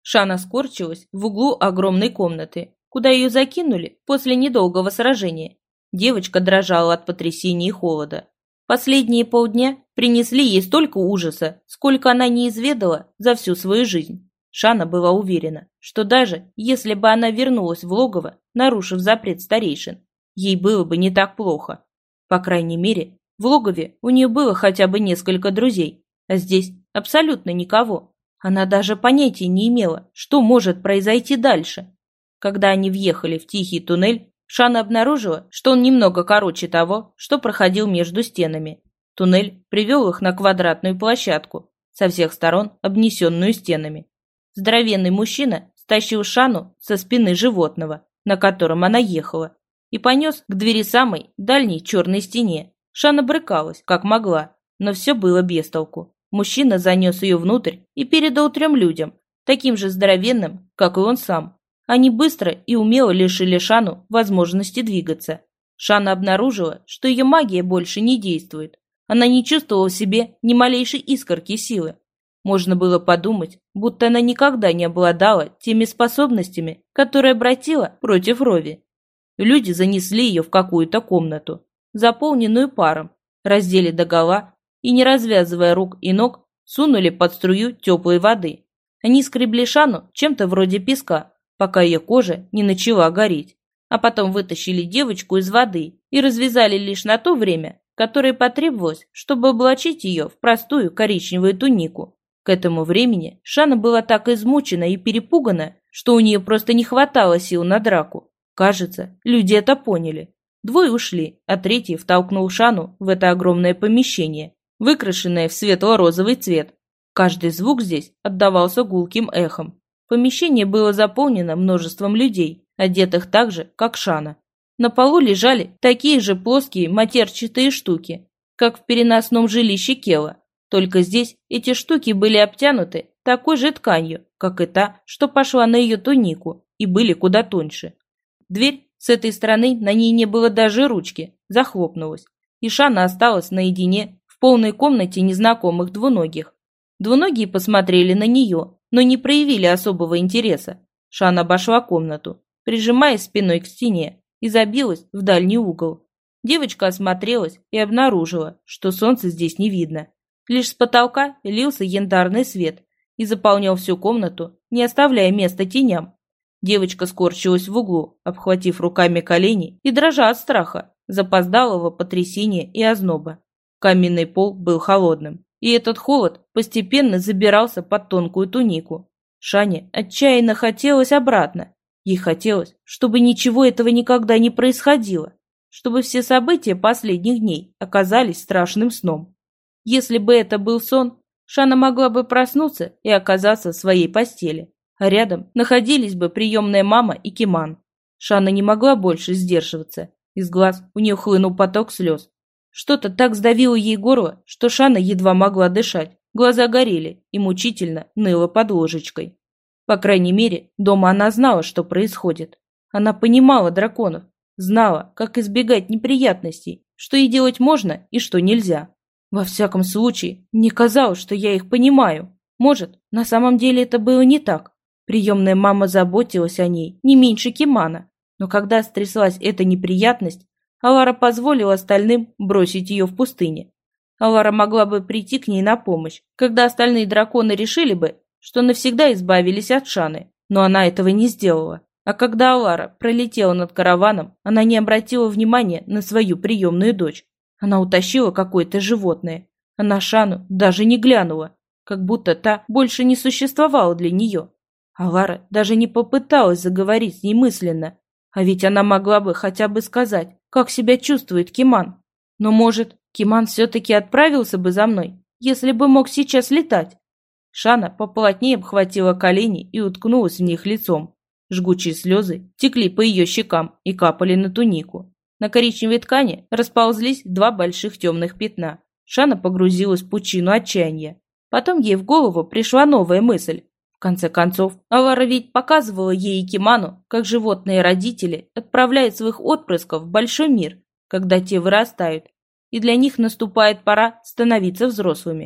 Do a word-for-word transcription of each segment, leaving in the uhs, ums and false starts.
Шана скорчилась в углу огромной комнаты, куда ее закинули после недолгого сражения. Девочка дрожала от потрясения и холода. Последние полдня принесли ей столько ужаса, сколько она не изведала за всю свою жизнь. Шана была уверена, что даже если бы она вернулась в логово, нарушив запрет старейшин, ей было бы не так плохо. По крайней мере, в логове у нее было хотя бы несколько друзей, а здесь абсолютно никого. Она даже понятия не имела, что может произойти дальше. Когда они въехали в тихий туннель, Шана обнаружила, что он немного короче того, что проходил между стенами. Туннель привел их на квадратную площадку, со всех сторон обнесенную стенами. Здоровенный мужчина стащил Шану со спины животного, на котором она ехала, и понес к двери самой дальней черной стене. Шана брыкалась, как могла, но все было без толку. Мужчина занес ее внутрь и передал трем людям, таким же здоровенным, как и он сам. Они быстро и умело лишили Шану возможности двигаться. Шана обнаружила, что ее магия больше не действует. Она не чувствовала в себе ни малейшей искорки силы. Можно было подумать, будто она никогда не обладала теми способностями, которые обратила против Рови. Люди занесли ее в какую-то комнату, заполненную паром, раздели догола и, не развязывая рук и ног, сунули под струю теплой воды. Они скребли Шану чем-то вроде песка, пока ее кожа не начала гореть, а потом вытащили девочку из воды и развязали лишь на то время, которое потребовалось, чтобы облачить ее в простую коричневую тунику. К этому времени Шана была так измучена и перепугана, что у нее просто не хватало сил на драку. Кажется, люди это поняли. Двое ушли, а третий втолкнул Шану в это огромное помещение, выкрашенное в светло-розовый цвет. Каждый звук здесь отдавался гулким эхом. Помещение было заполнено множеством людей, одетых так же, как Шана. На полу лежали такие же плоские матерчатые штуки, как в переносном жилище Кела. Только здесь эти штуки были обтянуты такой же тканью, как и та, что пошла на ее тунику, и были куда тоньше. Дверь с этой стороны, на ней не было даже ручки, захлопнулась, и Шана осталась наедине в полной комнате незнакомых двуногих. Двуногие посмотрели на нее, но не проявили особого интереса. Шана обошла комнату, прижимаясь спиной к стене, и забилась в дальний угол. Девочка осмотрелась и обнаружила, что солнца здесь не видно. Лишь с потолка лился янтарный свет и заполнял всю комнату, не оставляя места теням. Девочка скорчилась в углу, обхватив руками колени и дрожа от страха, запоздалого потрясения и озноба. Каменный пол был холодным, и этот холод постепенно забирался под тонкую тунику. Шане отчаянно хотелось обратно. Ей хотелось, чтобы ничего этого никогда не происходило, чтобы все события последних дней оказались страшным сном. Если бы это был сон, Шана могла бы проснуться и оказаться в своей постели, а рядом находились бы приемная мама и Киман. Шана не могла больше сдерживаться. Из глаз у нее хлынул поток слез. Что-то так сдавило ей горло, что Шана едва могла дышать. Глаза горели и мучительно ныло под ложечкой. По крайней мере, дома она знала, что происходит. Она понимала драконов, знала, как избегать неприятностей, что ей делать можно и что нельзя. Во всяком случае, мне казалось, что я их понимаю. Может, на самом деле это было не так. Приемная мама заботилась о ней не меньше Кимана. Но когда стряслась эта неприятность, Алара позволила остальным бросить ее в пустыне. Алара могла бы прийти к ней на помощь, когда остальные драконы решили бы, что навсегда избавились от Шаны, но она этого не сделала. А когда Алара пролетела над караваном, она не обратила внимания на свою приемную дочь. Она утащила какое-то животное, а на Шану даже не глянула, как будто та больше не существовала для нее. Алара даже не попыталась заговорить с ней мысленно, а ведь она могла бы хотя бы сказать, как себя чувствует Киман. Но, может, Киман все-таки отправился бы за мной, если бы мог сейчас летать? Шана поплотнее обхватила колени и уткнулась в них лицом. Жгучие слезы текли по ее щекам и капали на тунику. На коричневой ткани расползлись два больших темных пятна. Шана погрузилась в пучину отчаяния. Потом ей в голову пришла новая мысль. В конце концов, Алара ведь показывала ей и Киману, как животные родители отправляют своих отпрысков в большой мир, когда те вырастают, и для них наступает пора становиться взрослыми.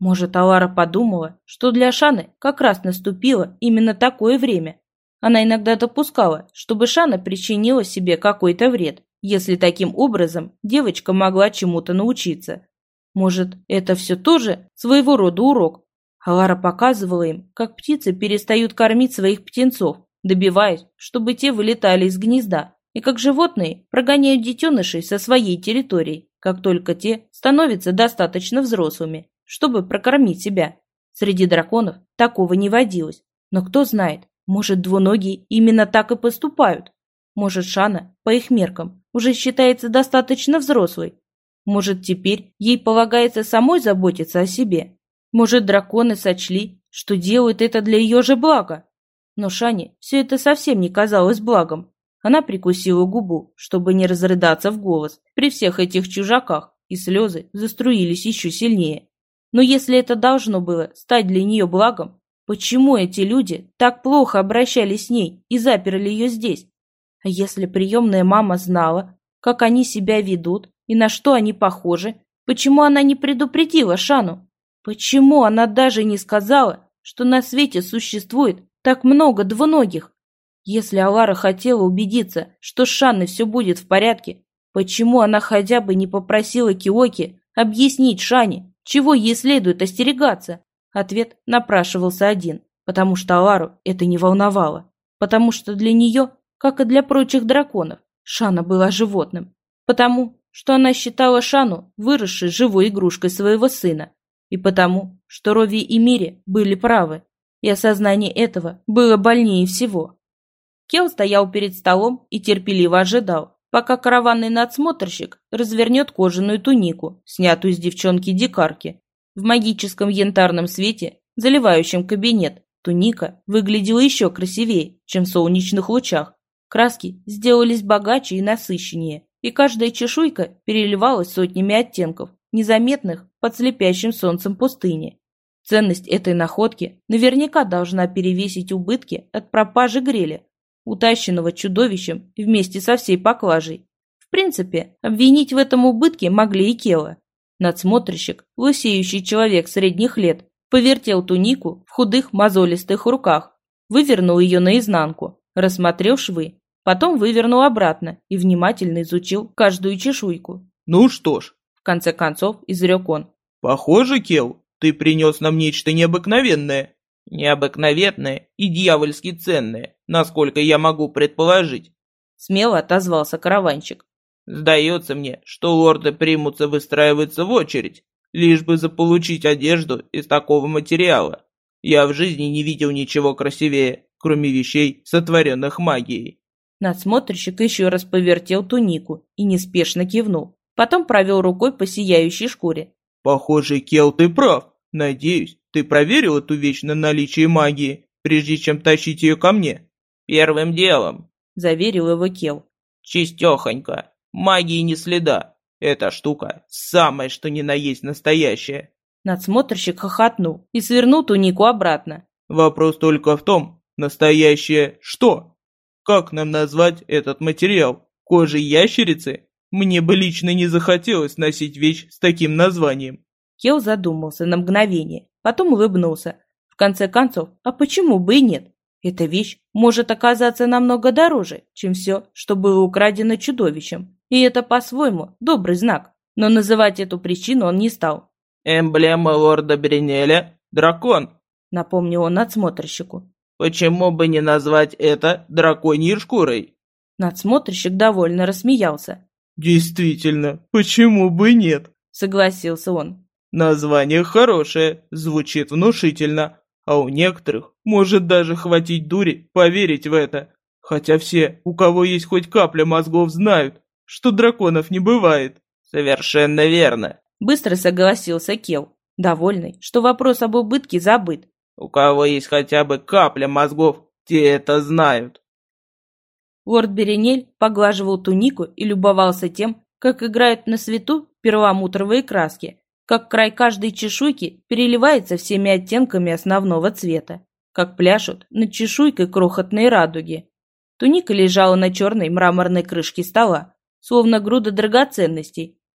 Может, Алара подумала, что для Шаны как раз наступило именно такое время. Она иногда допускала, чтобы Шана причинила себе какой-то вред, если таким образом девочка могла чему-то научиться. Может, это все тоже своего рода урок. Алара показывала им, как птицы перестают кормить своих птенцов, добиваясь, чтобы те вылетали из гнезда, и как животные прогоняют детенышей со своей территории, как только те становятся достаточно взрослыми, чтобы прокормить себя. Среди драконов такого не водилось, но кто знает, может, двуногие именно так и поступают. Может, Шана, по их меркам, уже считается достаточно взрослой. Может, теперь ей полагается самой заботиться о себе. Может, драконы сочли, что делают это для ее же блага. Но Шане все это совсем не казалось благом. Она прикусила губу, чтобы не разрыдаться в голос при всех этих чужаках, и слезы заструились еще сильнее. Но если это должно было стать для нее благом, почему эти люди так плохо обращались с ней и заперли ее здесь? А если приемная мама знала, как они себя ведут и на что они похожи, почему она не предупредила Шану? Почему она даже не сказала, что на свете существует так много двуногих? Если Алара хотела убедиться, что с Шаной все будет в порядке, почему она хотя бы не попросила Киоки объяснить Шане, чего ей следует остерегаться? Ответ напрашивался один, потому что Алару это не волновало, потому что для нее, как и для прочих драконов, Шана была животным, потому что она считала Шану выросшей живой игрушкой своего сына, и потому, что Рови и Мири были правы, и осознание этого было больнее всего. Кел стоял перед столом и терпеливо ожидал, пока караванный надсмотрщик развернет кожаную тунику, снятую с девчонки-дикарки. В магическом янтарном свете, заливающем кабинет, туника выглядела еще красивее, чем в солнечных лучах. Краски сделались богаче и насыщеннее, и каждая чешуйка переливалась сотнями оттенков, незаметных под слепящим солнцем пустыни. Ценность этой находки наверняка должна перевесить убытки от пропажи греля, утащенного чудовищем вместе со всей поклажей. В принципе, обвинить в этом убытке могли и Кела. Надсмотрщик, лысеющий человек средних лет, повертел тунику в худых мозолистых руках, вывернул ее наизнанку, рассмотрел швы, потом вывернул обратно и внимательно изучил каждую чешуйку. «Ну что ж», — в конце концов изрек он. «Похоже, Кел, ты принес нам нечто необыкновенное». «Необыкновенное и дьявольски ценное, насколько я могу предположить», — смело отозвался караванщик. «Сдается мне, что лорды примутся выстраиваться в очередь, лишь бы заполучить одежду из такого материала. Я в жизни не видел ничего красивее, кроме вещей, сотворенных магией». Надсмотрщик еще раз повертел тунику и неспешно кивнул. Потом провел рукой по сияющей шкуре. «Похоже, Кел, ты прав. Надеюсь, ты проверил эту вещь на наличие магии, прежде чем тащить ее ко мне?» «Первым делом», — заверил его Кел. «Чистехонько. Магии ни следа. Эта штука самая что ни на есть настоящая». Надсмотрщик хохотнул и свернул тунику обратно. «Вопрос только в том, настоящее что? Как нам назвать этот материал? Кожа ящерицы? Мне бы лично не захотелось носить вещь с таким названием». Кел задумался на мгновение, потом улыбнулся. В конце концов, а почему бы и нет? Эта вещь может оказаться намного дороже, чем все, что было украдено чудовищем. И это по-своему добрый знак. Но называть эту причину он не стал. «Эмблема лорда Бринеля – дракон», – напомнил он надсмотрщику. «Почему бы не назвать это драконьей шкурой?» Надсмотрщик довольно рассмеялся. «Действительно, почему бы нет?» – согласился он. «Название хорошее, звучит внушительно, а у некоторых может даже хватить дури поверить в это. Хотя все, у кого есть хоть капля мозгов, знают, что драконов не бывает». «Совершенно верно», – быстро согласился Кел, довольный, что вопрос об убытке забыт. «У кого есть хотя бы капля мозгов, те это знают». Лорд Беренель поглаживал тунику и любовался тем, как играют на свету перламутровые краски, как край каждой чешуйки переливается всеми оттенками основного цвета, как пляшут над чешуйкой крохотные радуги. Туника лежала на черной мраморной крышке стола, словно груда драгоценностей,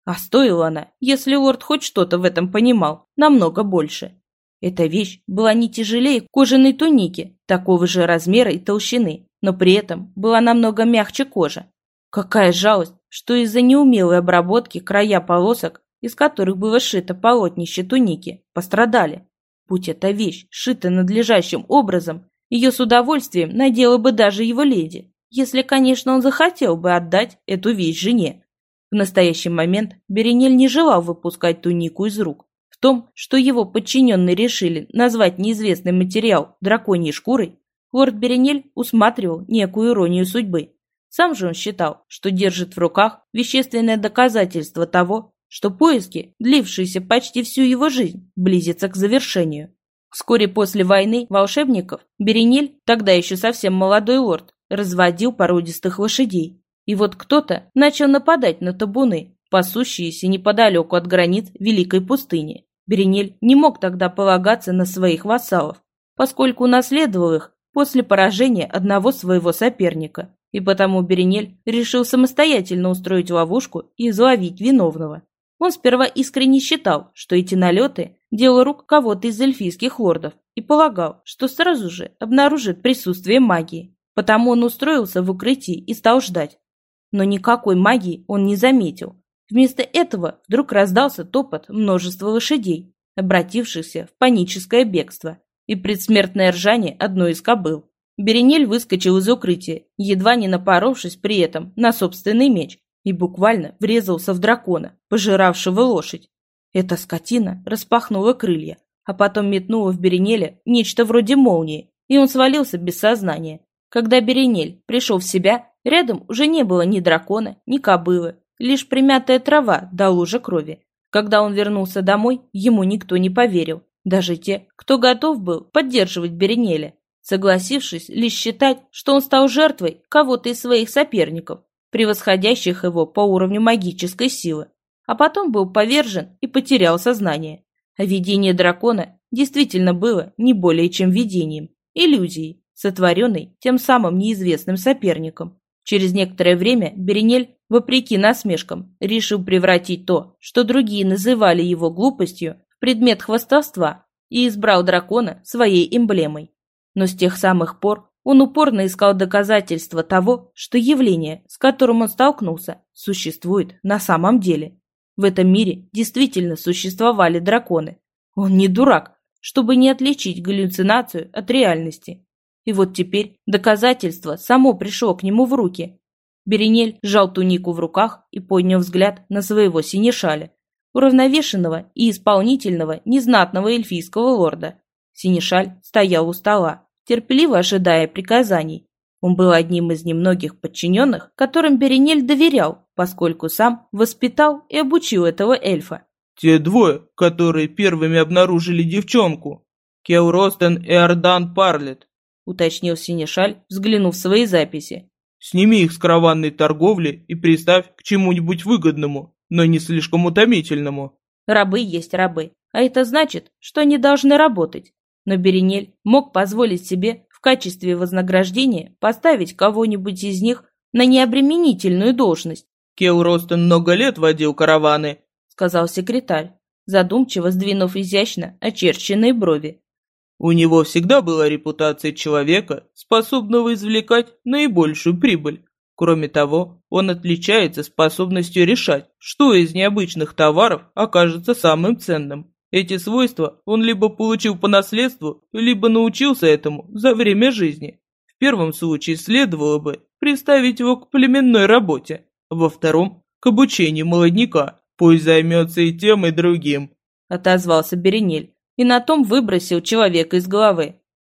А стоила она, если лорд хоть что-то в этом понимал, намного больше. Эта вещь была не тяжелее кожаной туники, такого же размера и толщины, но при этом была намного мягче кожи. Какая жалость, что из-за неумелой обработки края полосок, из которых было сшито полотнище туники, пострадали. Будь эта вещь сшита надлежащим образом, ее с удовольствием надела бы даже его леди, если, конечно, он захотел бы отдать эту вещь жене. В настоящий момент Беренель не желал выпускать тунику из рук. В том, что его подчиненные решили назвать неизвестный материал драконьей шкурой, лорд Беренель усматривал некую иронию судьбы. Сам же он считал, что держит в руках вещественное доказательство того, что поиски, длившиеся почти всю его жизнь, близятся к завершению. Вскоре после войны волшебников Беренель, тогда еще совсем молодой лорд, разводил породистых лошадей. И вот кто-то начал нападать на табуны, пасущиеся неподалеку от границ Великой пустыни. Беренель не мог тогда полагаться на своих вассалов, поскольку унаследовал их после поражения одного своего соперника, и потому Беренель решил самостоятельно устроить ловушку и изловить виновного. Он сперва искренне считал, что эти налеты – дело рук кого-то из эльфийских лордов, и полагал, что сразу же обнаружит присутствие магии. Потому он устроился в укрытии и стал ждать. Но никакой магии он не заметил. Вместо этого вдруг раздался топот множества лошадей, обратившихся в паническое бегство, и предсмертное ржание одной из кобыл. Беренель выскочил из укрытия, едва не напоровшись при этом на собственный меч, и буквально врезался в дракона, пожиравшего лошадь. Эта скотина распахнула крылья, а потом метнула в Беренеля нечто вроде молнии, и он свалился без сознания. Когда Беренель пришел в себя, рядом уже не было ни дракона, ни кобылы, лишь примятая трава до лужи крови. Когда он вернулся домой, ему никто не поверил, даже те, кто готов был поддерживать Беренеля, согласившись лишь считать, что он стал жертвой кого-то из своих соперников, превосходящих его по уровню магической силы, а потом был повержен и потерял сознание. А видение дракона действительно было не более чем видением, иллюзией, сотворенной тем самым неизвестным соперником. Через некоторое время Беренель, вопреки насмешкам, решил превратить то, что другие называли его глупостью, в предмет хвастовства и избрал дракона своей эмблемой. Но с тех самых пор он упорно искал доказательства того, что явление, с которым он столкнулся, существует на самом деле. В этом мире действительно существовали драконы. Он не дурак, чтобы не отличить галлюцинацию от реальности. И вот теперь доказательство само пришло к нему в руки. Беренель сжал тунику в руках и поднял взгляд на своего синешаля, уравновешенного и исполнительного незнатного эльфийского лорда. Синешаль стоял у стола, терпеливо ожидая приказаний. Он был одним из немногих подчиненных, которым Беренель доверял, поскольку сам воспитал и обучил этого эльфа. «Те двое, которые первыми обнаружили девчонку. Кел Ростен и Ардан Парлет», — уточнил Синешаль, взглянув в свои записи. «Сними их с караванной торговли и приставь к чему-нибудь выгодному, но не слишком утомительному». Рабы есть рабы, а это значит, что они должны работать. Но Беренель мог позволить себе в качестве вознаграждения поставить кого-нибудь из них на необременительную должность. «Кел Ростен много лет водил караваны», — сказал секретарь, задумчиво сдвинув изящно очерченные брови. «У него всегда была репутация человека, способного извлекать наибольшую прибыль. Кроме того, он отличается способностью решать, что из необычных товаров окажется самым ценным. Эти свойства он либо получил по наследству, либо научился этому за время жизни. В первом случае следовало бы приставить его к племенной работе, во втором – к обучению молодняка. Пусть займется и тем, и другим», – отозвался Беренель, и на том выбросил человека из головы.